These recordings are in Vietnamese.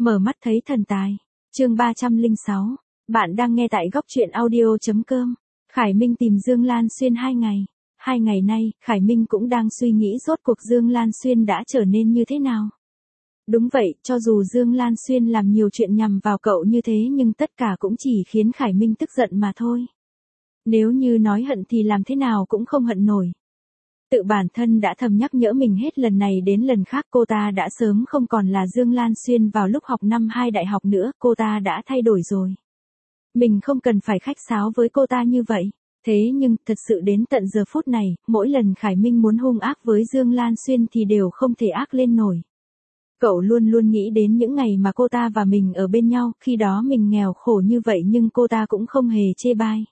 Mở mắt thấy thần tài. Chương 306. Bạn đang nghe tại góc truyện audio.com. Khải Minh tìm Dương Lan Xuyên 2 ngày. 2 ngày nay, Khải Minh cũng đang suy nghĩ rốt cuộc Dương Lan Xuyên đã trở nên như thế nào. Đúng vậy, cho dù Dương Lan Xuyên làm nhiều chuyện nhằm vào cậu như thế nhưng tất cả cũng chỉ khiến Khải Minh tức giận mà thôi. Nếu như nói hận thì làm thế nào cũng không hận nổi. Tự bản thân đã thầm nhắc nhở mình hết lần này đến lần khác, cô ta đã sớm không còn là Dương Lan Xuyên vào lúc học năm 2 đại học nữa, cô ta đã thay đổi rồi. Mình không cần phải khách sáo với cô ta như vậy. Thế nhưng, thật sự đến tận giờ phút này, mỗi lần Khải Minh muốn hung ác với Dương Lan Xuyên thì đều không thể ác lên nổi. Cậu luôn luôn nghĩ đến những ngày mà cô ta và mình ở bên nhau, khi đó mình nghèo khổ như vậy nhưng cô ta cũng không hề chê bai.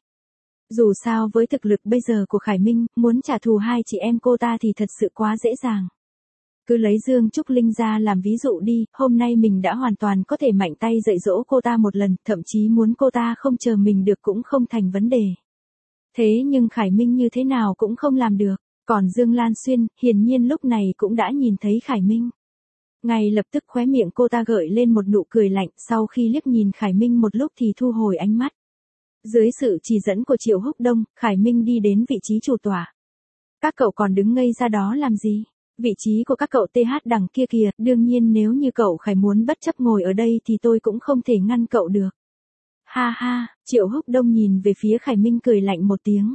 Dù sao với thực lực bây giờ của Khải Minh, muốn trả thù hai chị em cô ta thì thật sự quá dễ dàng. Cứ lấy Dương Trúc Linh ra làm ví dụ đi, hôm nay mình đã hoàn toàn có thể mạnh tay dạy dỗ cô ta một lần, thậm chí muốn cô ta không chờ mình được cũng không thành vấn đề. Thế nhưng Khải Minh như thế nào cũng không làm được, còn Dương Lan Xuyên, hiển nhiên lúc này cũng đã nhìn thấy Khải Minh. Ngay lập tức khóe miệng cô ta gợi lên một nụ cười lạnh, sau khi liếc nhìn Khải Minh một lúc thì thu hồi ánh mắt. Dưới sự chỉ dẫn của Triệu Húc Đông, Khải Minh đi đến vị trí chủ tọa. Các cậu còn đứng ngây ra đó làm gì? Vị trí của các cậu TH đằng kia kìa, đương nhiên nếu như cậu Khải muốn bất chấp ngồi ở đây thì tôi cũng không thể ngăn cậu được. Ha ha, Triệu Húc Đông nhìn về phía Khải Minh cười lạnh một tiếng.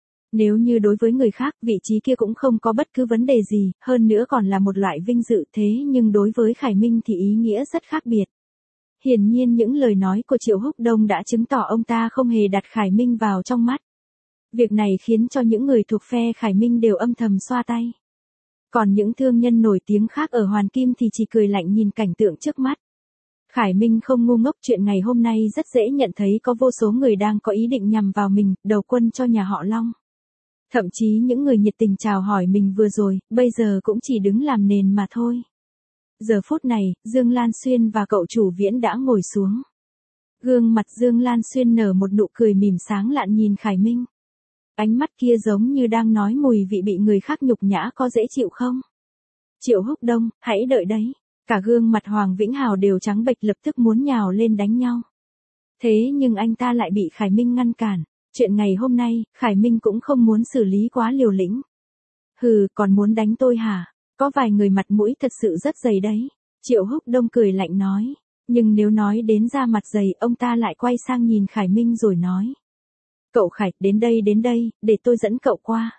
Nếu như đối với người khác, vị trí kia cũng không có bất cứ vấn đề gì, hơn nữa còn là một loại vinh dự, thế nhưng đối với Khải Minh thì ý nghĩa rất khác biệt. Hiển nhiên những lời nói của Triệu Húc Đông đã chứng tỏ ông ta không hề đặt Khải Minh vào trong mắt. Việc này khiến cho những người thuộc phe Khải Minh đều âm thầm xoa tay. Còn những thương nhân nổi tiếng khác ở Hoàn Kim thì chỉ cười lạnh nhìn cảnh tượng trước mắt. Khải Minh không ngu ngốc, chuyện ngày hôm nay rất dễ nhận thấy có vô số người đang có ý định nhằm vào mình, đầu quân cho nhà họ Long. Thậm chí những người nhiệt tình chào hỏi mình vừa rồi, bây giờ cũng chỉ đứng làm nền mà thôi. Giờ phút này, Dương Lan Xuyên và cậu chủ Viễn đã ngồi xuống. Gương mặt Dương Lan Xuyên nở một nụ cười mỉm sáng lạn nhìn Khải Minh. Ánh mắt kia giống như đang nói mùi vị bị người khác nhục nhã có dễ chịu không? Triệu Húc Đông, hãy đợi đấy. Cả gương mặt Hoàng Vĩnh Hào đều trắng bệch, lập tức muốn nhào lên đánh nhau. Thế nhưng anh ta lại bị Khải Minh ngăn cản. Chuyện ngày hôm nay, Khải Minh cũng không muốn xử lý quá liều lĩnh. Hừ, còn muốn đánh tôi hả? Có vài người mặt mũi thật sự rất dày đấy. Triệu Húc Đông cười lạnh nói. Nhưng nếu nói đến da mặt dày, ông ta lại quay sang nhìn Khải Minh rồi nói. Cậu Khải, đến đây, để tôi dẫn cậu qua.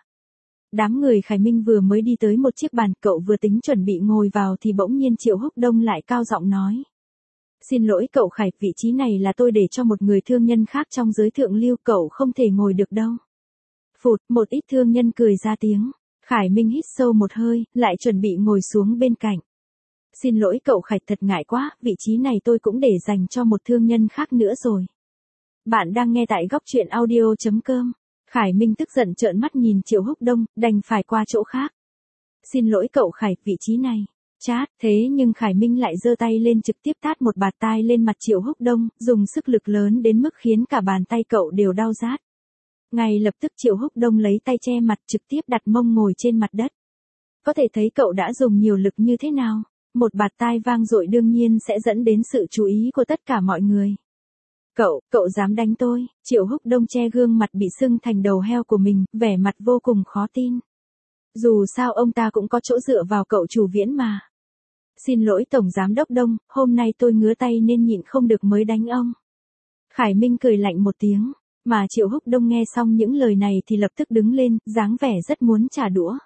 Đám người Khải Minh vừa mới đi tới một chiếc bàn, cậu vừa tính chuẩn bị ngồi vào thì bỗng nhiên Triệu Húc Đông lại cao giọng nói. Xin lỗi cậu Khải, vị trí này là tôi để cho một người thương nhân khác trong giới thượng lưu, cậu không thể ngồi được đâu. Phụt, một ít thương nhân cười ra tiếng. Khải Minh hít sâu một hơi, lại chuẩn bị ngồi xuống bên cạnh. Xin lỗi cậu Khải, thật ngại quá, vị trí này tôi cũng để dành cho một thương nhân khác nữa rồi. Bạn đang nghe tại góc truyện audio.com. Khải Minh tức giận trợn mắt nhìn Triệu Húc Đông, đành phải qua chỗ khác. Xin lỗi cậu Khải, vị trí này. Chát, thế nhưng Khải Minh lại giơ tay lên trực tiếp tát một bạt tai lên mặt Triệu Húc Đông, dùng sức lực lớn đến mức khiến cả bàn tay cậu đều đau rát. Ngay lập tức Triệu Húc Đông lấy tay che mặt, trực tiếp đặt mông ngồi trên mặt đất. Có thể thấy cậu đã dùng nhiều lực như thế nào. Một bạt tai vang dội đương nhiên sẽ dẫn đến sự chú ý của tất cả mọi người. Cậu dám đánh tôi? Triệu Húc Đông che gương mặt bị sưng thành đầu heo của mình, vẻ mặt vô cùng khó tin. Dù sao ông ta cũng có chỗ dựa vào cậu chủ Viễn mà. Xin lỗi Tổng Giám Đốc Đông, hôm nay tôi ngứa tay nên nhịn không được mới đánh ông. Khải Minh cười lạnh một tiếng, mà Triệu Húc Đông nghe xong những lời này thì lập tức đứng lên, dáng vẻ rất muốn trả đũa.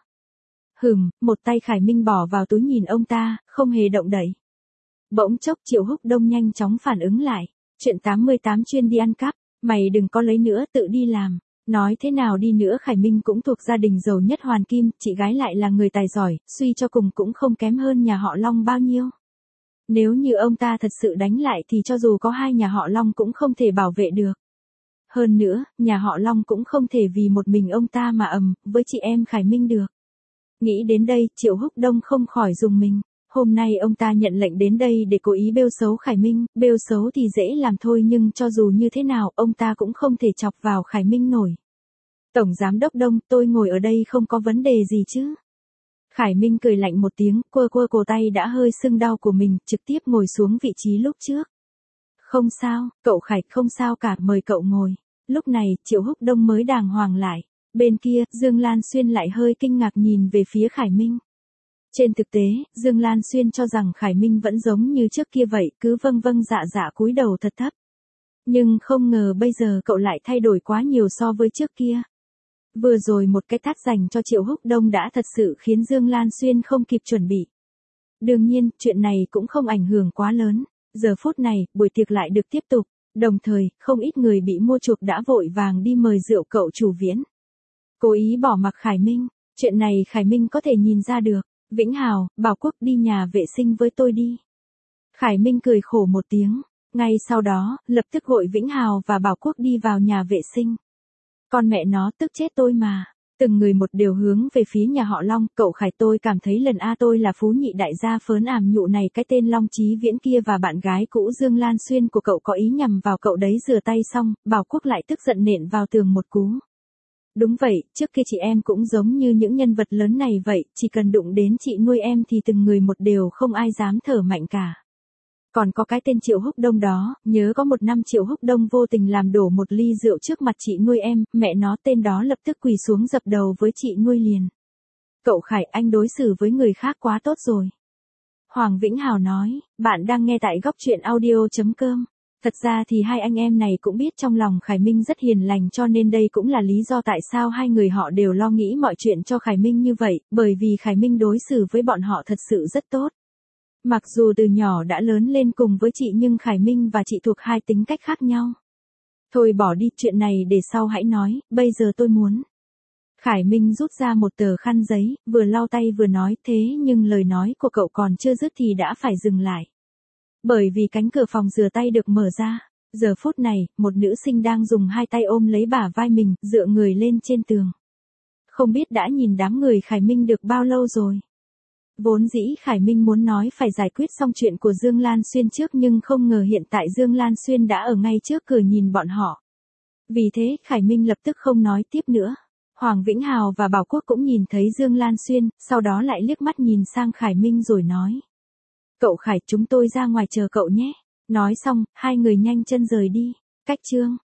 Một tay Khải Minh bỏ vào túi nhìn ông ta, không hề động đậy. Bỗng chốc Triệu Húc Đông nhanh chóng phản ứng lại. Chuyện 88 chuyên đi ăn cắp, mày đừng có lấy nữa, tự đi làm. Nói thế nào đi nữa Khải Minh cũng thuộc gia đình giàu nhất Hoàn Kim, chị gái lại là người tài giỏi, suy cho cùng cũng không kém hơn nhà họ Long bao nhiêu. Nếu như ông ta thật sự đánh lại thì cho dù có hai nhà họ Long cũng không thể bảo vệ được. Hơn nữa, nhà họ Long cũng không thể vì một mình ông ta mà với chị em Khải Minh được. Nghĩ đến đây, Triệu Húc Đông không khỏi rùng mình. Hôm nay ông ta nhận lệnh đến đây để cố ý bêu xấu Khải Minh, bêu xấu thì dễ làm thôi nhưng cho dù như thế nào, ông ta cũng không thể chọc vào Khải Minh nổi. Tổng Giám Đốc Đông, tôi ngồi ở đây không có vấn đề gì chứ? Khải Minh cười lạnh một tiếng, quơ quơ cổ tay đã hơi sưng đau của mình, trực tiếp ngồi xuống vị trí lúc trước. Không sao, cậu Khải, không sao cả, mời cậu ngồi. Lúc này, Triệu Húc Đông mới đàng hoàng lại. Bên kia, Dương Lan Xuyên lại hơi kinh ngạc nhìn về phía Khải Minh. Trên thực tế, Dương Lan Xuyên cho rằng Khải Minh vẫn giống như trước kia vậy, cứ vâng vâng dạ dạ cúi đầu thật thấp. Nhưng không ngờ bây giờ cậu lại thay đổi quá nhiều so với trước kia. Vừa rồi một cái tát dành cho Triệu Húc Đông đã thật sự khiến Dương Lan Xuyên không kịp chuẩn bị. Đương nhiên, chuyện này cũng không ảnh hưởng quá lớn. Giờ phút này, buổi tiệc lại được tiếp tục. Đồng thời, không ít người bị mua chuộc đã vội vàng đi mời rượu cậu chủ Viễn. Cố ý bỏ mặc Khải Minh. Chuyện này Khải Minh có thể nhìn ra được. Vĩnh Hào, Bảo Quốc đi nhà vệ sinh với tôi đi. Khải Minh cười khổ một tiếng. Ngay sau đó, lập tức gọi Vĩnh Hào và Bảo Quốc đi vào nhà vệ sinh. Con mẹ nó tức chết tôi mà. Từng người một đều hướng về phía nhà họ Long. Cậu Khải, tôi cảm thấy lần A tôi là phú nhị đại gia phớn ảm nhụ này, cái tên Long Chí Viễn kia và bạn gái cũ Dương Lan Xuyên của cậu có ý nhằm vào cậu đấy. Rửa tay xong, Bảo Quốc lại tức giận nện vào tường một cú. Đúng vậy, trước kia chị em cũng giống như những nhân vật lớn này vậy, chỉ cần đụng đến chị nuôi em thì từng người một đều không ai dám thở mạnh cả. Còn có cái tên Triệu Húc Đông đó, nhớ có một năm Triệu Húc Đông vô tình làm đổ một ly rượu trước mặt chị nuôi em, mẹ nó tên đó lập tức quỳ xuống dập đầu với chị nuôi liền. Cậu Khải, anh đối xử với người khác quá tốt rồi. Hoàng Vĩnh Hào nói, bạn đang nghe tại góc truyện audio.com. Thật ra thì hai anh em này cũng biết trong lòng Khải Minh rất hiền lành, cho nên đây cũng là lý do tại sao hai người họ đều lo nghĩ mọi chuyện cho Khải Minh như vậy, bởi vì Khải Minh đối xử với bọn họ thật sự rất tốt. Mặc dù từ nhỏ đã lớn lên cùng với chị nhưng Khải Minh và chị thuộc hai tính cách khác nhau. Thôi bỏ đi, chuyện này để sau hãy nói, bây giờ tôi muốn. Khải Minh rút ra một tờ khăn giấy, vừa lau tay vừa nói, thế nhưng lời nói của cậu còn chưa dứt thì đã phải dừng lại. Bởi vì cánh cửa phòng rửa tay được mở ra. Giờ phút này, một nữ sinh đang dùng hai tay ôm lấy bả vai mình, dựa người lên trên tường. Không biết đã nhìn đám người Khải Minh được bao lâu rồi. Vốn dĩ Khải Minh muốn nói phải giải quyết xong chuyện của Dương Lan Xuyên trước, nhưng không ngờ hiện tại Dương Lan Xuyên đã ở ngay trước cửa nhìn bọn họ. Vì thế, Khải Minh lập tức không nói tiếp nữa. Hoàng Vĩnh Hào và Bảo Quốc cũng nhìn thấy Dương Lan Xuyên, sau đó lại liếc mắt nhìn sang Khải Minh rồi nói. Cậu Khải, chúng tôi ra ngoài chờ cậu nhé. Nói xong, hai người nhanh chân rời đi. Cách chương